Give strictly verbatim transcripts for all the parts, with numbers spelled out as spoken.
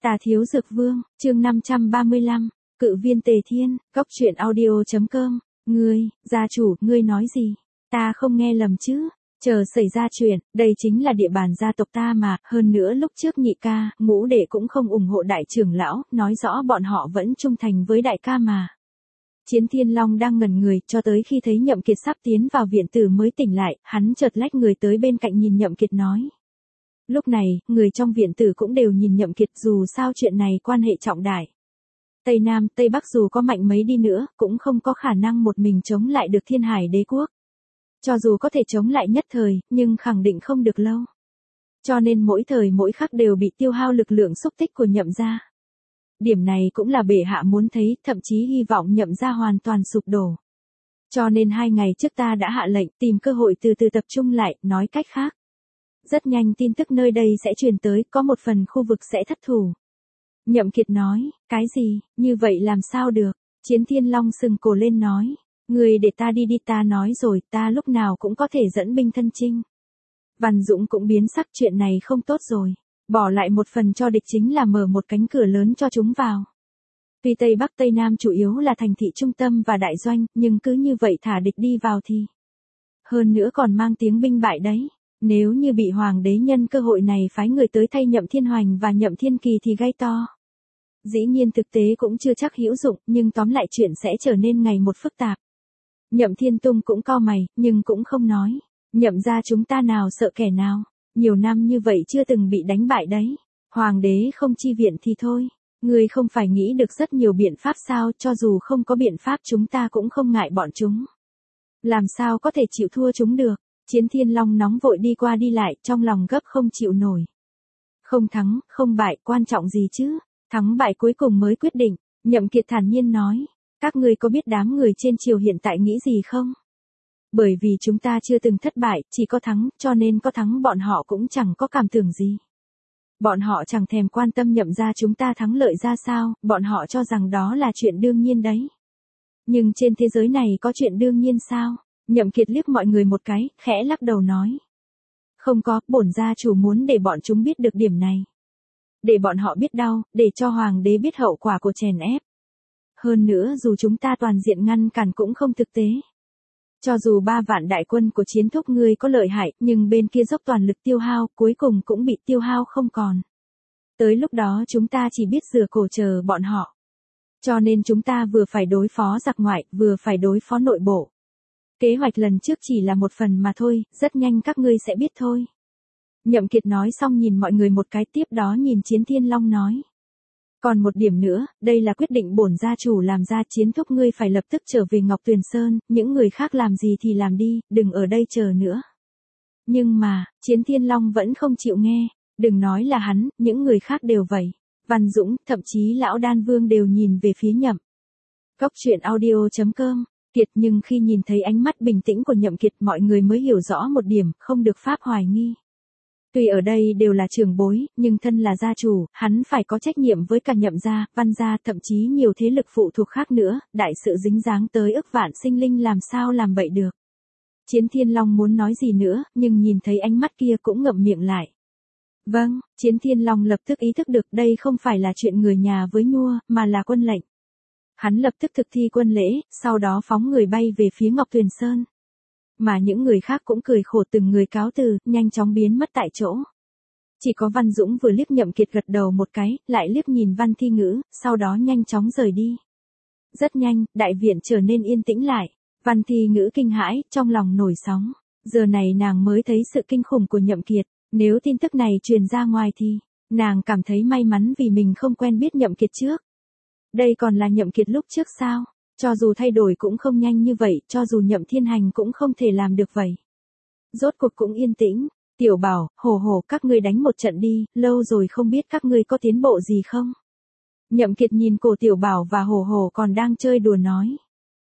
Tà Thiếu Dược Vương, chương năm trăm ba mươi lăm, Cự Viên Tề Thiên, Góc Truyện Audio chấm com. Ngươi, gia chủ, ngươi nói gì? Ta không nghe lầm chứ? Chờ xảy ra chuyện, đây chính là địa bàn gia tộc ta mà, hơn nữa lúc trước nhị ca, ngũ đệ cũng không ủng hộ đại trưởng lão, nói rõ bọn họ vẫn trung thành với đại ca mà. Chiến Thiên Long đang ngẩn người, cho tới khi thấy Nhậm Kiệt sắp tiến vào viện tử mới tỉnh lại, hắn chợt lách người tới bên cạnh nhìn Nhậm Kiệt nói. Lúc này, người trong viện tử cũng đều nhìn Nhậm Kiệt, dù sao chuyện này quan hệ trọng đại. Tây Nam, Tây Bắc dù có mạnh mấy đi nữa, cũng không có khả năng một mình chống lại được Thiên Hải Đế quốc. Cho dù có thể chống lại nhất thời, nhưng khẳng định không được lâu. Cho nên mỗi thời mỗi khắc đều bị tiêu hao lực lượng xúc tích của Nhậm gia. Điểm này cũng là bệ hạ muốn thấy, thậm chí hy vọng Nhậm gia hoàn toàn sụp đổ. Cho nên hai ngày trước ta đã hạ lệnh tìm cơ hội từ từ tập trung lại, nói cách khác. Rất nhanh tin tức nơi đây sẽ truyền tới, có một phần khu vực sẽ thất thủ. Nhậm Kiệt nói, cái gì, như vậy làm sao được? Chiến Thiên Long sừng cổ lên nói, người để ta đi đi, ta nói rồi, ta lúc nào cũng có thể dẫn binh thân chinh. Văn Dũng cũng biến sắc, chuyện này không tốt rồi. Bỏ lại một phần cho địch chính là mở một cánh cửa lớn cho chúng vào. Tuy Tây Bắc Tây Nam chủ yếu là thành thị trung tâm và đại doanh, nhưng cứ như vậy thả địch đi vào thì. Hơn nữa còn mang tiếng binh bại đấy. Nếu như bị Hoàng đế nhân cơ hội này phái người tới thay Nhậm Thiên Hoành và Nhậm Thiên Kỳ thì gây to. Dĩ nhiên thực tế cũng chưa chắc hữu dụng, nhưng tóm lại chuyện sẽ trở nên ngày một phức tạp. Nhậm Thiên Tung cũng cau mày, nhưng cũng không nói. Nhậm gia chúng ta nào sợ kẻ nào. Nhiều năm như vậy chưa từng bị đánh bại đấy. Hoàng đế không chi viện thì thôi. Ngươi không phải nghĩ được rất nhiều biện pháp sao, cho dù không có biện pháp chúng ta cũng không ngại bọn chúng. Làm sao có thể chịu thua chúng được. Chiến Thiên Long nóng vội đi qua đi lại, trong lòng gấp không chịu nổi. Không thắng, không bại, quan trọng gì chứ? Thắng bại cuối cùng mới quyết định. Nhậm Kiệt thản nhiên nói. Các ngươi có biết đám người trên triều hiện tại nghĩ gì không? Bởi vì chúng ta chưa từng thất bại, chỉ có thắng, cho nên có thắng bọn họ cũng chẳng có cảm tưởng gì. Bọn họ chẳng thèm quan tâm Nhậm gia chúng ta thắng lợi ra sao, bọn họ cho rằng đó là chuyện đương nhiên đấy. Nhưng trên thế giới này có chuyện đương nhiên sao? Nhậm Kiệt liếc mọi người một cái, khẽ lắc đầu nói. Không có, bổn gia chủ muốn để bọn chúng biết được điểm này. Để bọn họ biết đau, để cho Hoàng đế biết hậu quả của chèn ép. Hơn nữa dù chúng ta toàn diện ngăn cản cũng không thực tế. Cho dù ba vạn đại quân của Chiến thúc ngươi có lợi hại, nhưng bên kia dốc toàn lực tiêu hao, cuối cùng cũng bị tiêu hao không còn. Tới lúc đó chúng ta chỉ biết rửa cổ chờ bọn họ. Cho nên chúng ta vừa phải đối phó giặc ngoại, vừa phải đối phó nội bộ. Kế hoạch lần trước chỉ là một phần mà thôi, rất nhanh các ngươi sẽ biết thôi. Nhậm Kiệt nói xong nhìn mọi người một cái, tiếp đó nhìn Chiến Thiên Long nói. Còn một điểm nữa, đây là quyết định bổn gia chủ làm ra, Chiến thúc ngươi phải lập tức trở về Ngọc Tuyền Sơn, những người khác làm gì thì làm đi, đừng ở đây chờ nữa. Nhưng mà, Chiến Thiên Long vẫn không chịu nghe, đừng nói là hắn, những người khác đều vậy. Văn Dũng, thậm chí lão Đan Vương đều nhìn về phía Nhậm. Góc Truyện Audio chấm com. Kiệt, nhưng khi nhìn thấy ánh mắt bình tĩnh của Nhậm Kiệt mọi người mới hiểu rõ một điểm, không được pháp hoài nghi. Tuy ở đây đều là trưởng bối, nhưng thân là gia chủ, hắn phải có trách nhiệm với cả Nhậm gia, Văn gia, thậm chí nhiều thế lực phụ thuộc khác nữa, đại sự dính dáng tới ức vạn sinh linh làm sao làm bậy được. Chiến Thiên Long muốn nói gì nữa, nhưng nhìn thấy ánh mắt kia cũng ngậm miệng lại. Vâng, Chiến Thiên Long lập tức ý thức được đây không phải là chuyện người nhà với nhua, mà là quân lệnh. Hắn lập tức thực thi quân lễ, sau đó phóng người bay về phía Ngọc Tuyền Sơn. Mà những người khác cũng cười khổ từng người cáo từ, nhanh chóng biến mất tại chỗ. Chỉ có Văn Dũng vừa liếc Nhậm Kiệt gật đầu một cái, lại liếc nhìn Văn Thi Ngữ, sau đó nhanh chóng rời đi. Rất nhanh, đại viện trở nên yên tĩnh lại. Văn Thi Ngữ kinh hãi, trong lòng nổi sóng. Giờ này nàng mới thấy sự kinh khủng của Nhậm Kiệt. Nếu tin tức này truyền ra ngoài thì, nàng cảm thấy may mắn vì mình không quen biết Nhậm Kiệt trước. Đây còn là Nhậm Kiệt lúc trước sao? Cho dù thay đổi cũng không nhanh như vậy, cho dù Nhậm Thiên Hành cũng không thể làm được vậy. Rốt cuộc cũng yên tĩnh. Tiểu Bảo, Hổ Hổ, các ngươi đánh một trận đi, lâu rồi không biết các ngươi có tiến bộ gì không? Nhậm Kiệt nhìn cổ Tiểu Bảo và Hổ Hổ còn đang chơi đùa nói.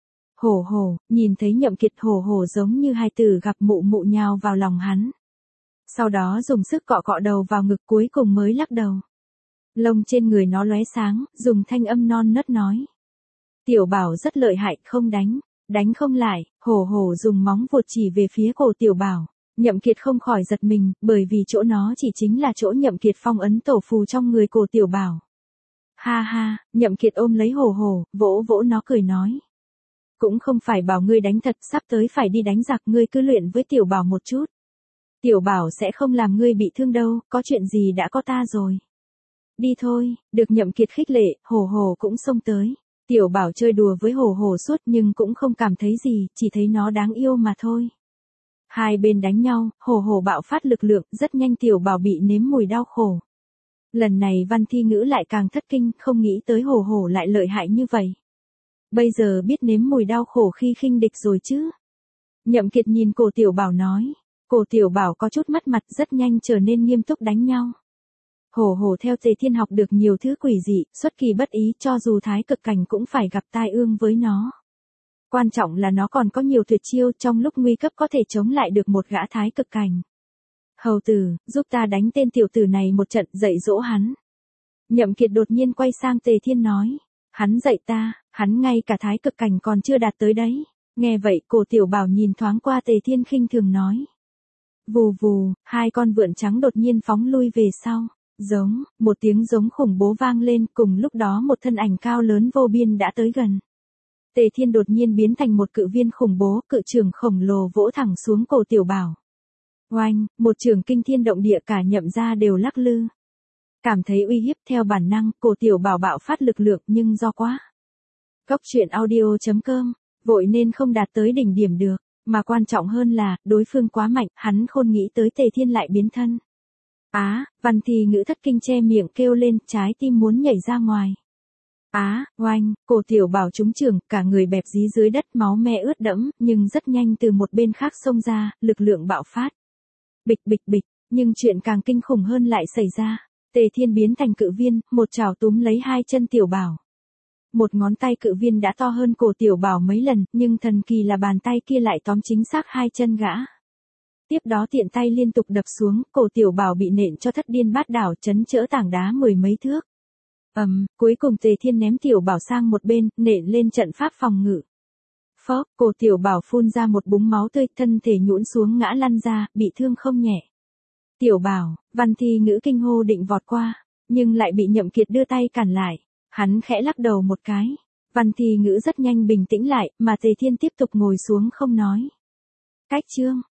Hổ Hổ, nhìn thấy Nhậm Kiệt, Hổ Hổ giống như hai tử gặp mụ mụ nhào vào lòng hắn. Sau đó dùng sức cọ cọ đầu vào ngực, cuối cùng mới lắc đầu. Lông trên người nó lóe sáng, dùng thanh âm non nớt nói. Tiểu Bảo rất lợi hại, không đánh, đánh không lại. Hổ Hổ dùng móng vuốt chỉ về phía cổ Tiểu Bảo. Nhậm Kiệt không khỏi giật mình, bởi vì chỗ nó chỉ chính là chỗ Nhậm Kiệt phong ấn tổ phù trong người cổ Tiểu Bảo. Ha ha, Nhậm Kiệt ôm lấy Hồ Hồ, vỗ vỗ nó cười nói. Cũng không phải bảo ngươi đánh thật, sắp tới phải đi đánh giặc, ngươi cứ luyện với Tiểu Bảo một chút. Tiểu Bảo sẽ không làm ngươi bị thương đâu, có chuyện gì đã có ta rồi. Đi thôi, được Nhậm Kiệt khích lệ, Hồ Hồ cũng xông tới. Tiểu Bảo chơi đùa với Hồ Hồ suốt nhưng cũng không cảm thấy gì, chỉ thấy nó đáng yêu mà thôi. Hai bên đánh nhau, Hồ Hồ bạo phát lực lượng, rất nhanh Tiểu Bảo bị nếm mùi đau khổ. Lần này Văn Thi Ngữ lại càng thất kinh, không nghĩ tới Hồ Hồ lại lợi hại như vậy. Bây giờ biết nếm mùi đau khổ khi khinh địch rồi chứ. Nhậm Kiệt nhìn cổ Tiểu Bảo nói. Cổ Tiểu Bảo có chút mất mặt, rất nhanh trở nên nghiêm túc đánh nhau. Hồ Hồ theo Tề Thiên học được nhiều thứ quỷ dị, xuất kỳ bất ý, cho dù thái cực cảnh cũng phải gặp tai ương với nó. Quan trọng là nó còn có nhiều tuyệt chiêu, trong lúc nguy cấp có thể chống lại được một gã thái cực cảnh. Hầu tử, giúp ta đánh tên tiểu tử này một trận, dạy dỗ hắn. Nhậm Kiệt đột nhiên quay sang Tề Thiên nói. Hắn dạy ta, hắn ngay cả thái cực cảnh còn chưa đạt tới đấy. Nghe vậy cổ Tiểu Bảo nhìn thoáng qua Tề Thiên khinh thường nói. Vù vù, hai con vượn trắng đột nhiên phóng lui về sau. Giống, một tiếng giống khủng bố vang lên, cùng lúc đó một thân ảnh cao lớn vô biên đã tới gần. Tề Thiên đột nhiên biến thành một cự viên khủng bố, cự trường khổng lồ vỗ thẳng xuống cổ Tiểu Bảo. Oanh, một trường kinh thiên động địa, cả Nhậm gia đều lắc lư. Cảm thấy uy hiếp, theo bản năng, cổ Tiểu Bảo bạo phát lực lượng, nhưng do quá. Góc truyện audio chấm com, vội nên không đạt tới đỉnh điểm được, mà quan trọng hơn là, đối phương quá mạnh, hắn khôn nghĩ tới Tề Thiên lại biến thân. Á, Văn Thi Ngữ thất kinh che miệng kêu lên, trái tim muốn nhảy ra ngoài. Á, oanh, cổ Tiểu Bảo trúng trường, cả người bẹp dí dưới đất, máu me ướt đẫm, nhưng rất nhanh từ một bên khác xông ra, lực lượng bạo phát. Bịch bịch bịch, nhưng chuyện càng kinh khủng hơn lại xảy ra. Tề Thiên biến thành cự viên, một chảo túm lấy hai chân Tiểu Bảo. Một ngón tay cự viên đã to hơn cổ Tiểu Bảo mấy lần, nhưng thần kỳ là bàn tay kia lại tóm chính xác hai chân gã. Tiếp đó tiện tay liên tục đập xuống, cổ Tiểu Bảo bị nện cho thất điên bát đảo, chấn chỡ tảng đá mười mấy thước. Ầm, um, cuối cùng Tề Thiên ném Tiểu Bảo sang một bên, nện lên trận pháp phòng ngự. Phốc, cổ Tiểu Bảo phun ra một búng máu tươi, thân thể nhũn xuống ngã lăn ra, bị thương không nhẹ. Tiểu Bảo, Văn Thi Ngữ kinh hô định vọt qua, nhưng lại bị Nhậm Kiệt đưa tay cản lại. Hắn khẽ lắc đầu một cái. Văn Thi Ngữ rất nhanh bình tĩnh lại, mà Tề Thiên tiếp tục ngồi xuống không nói. Cách chương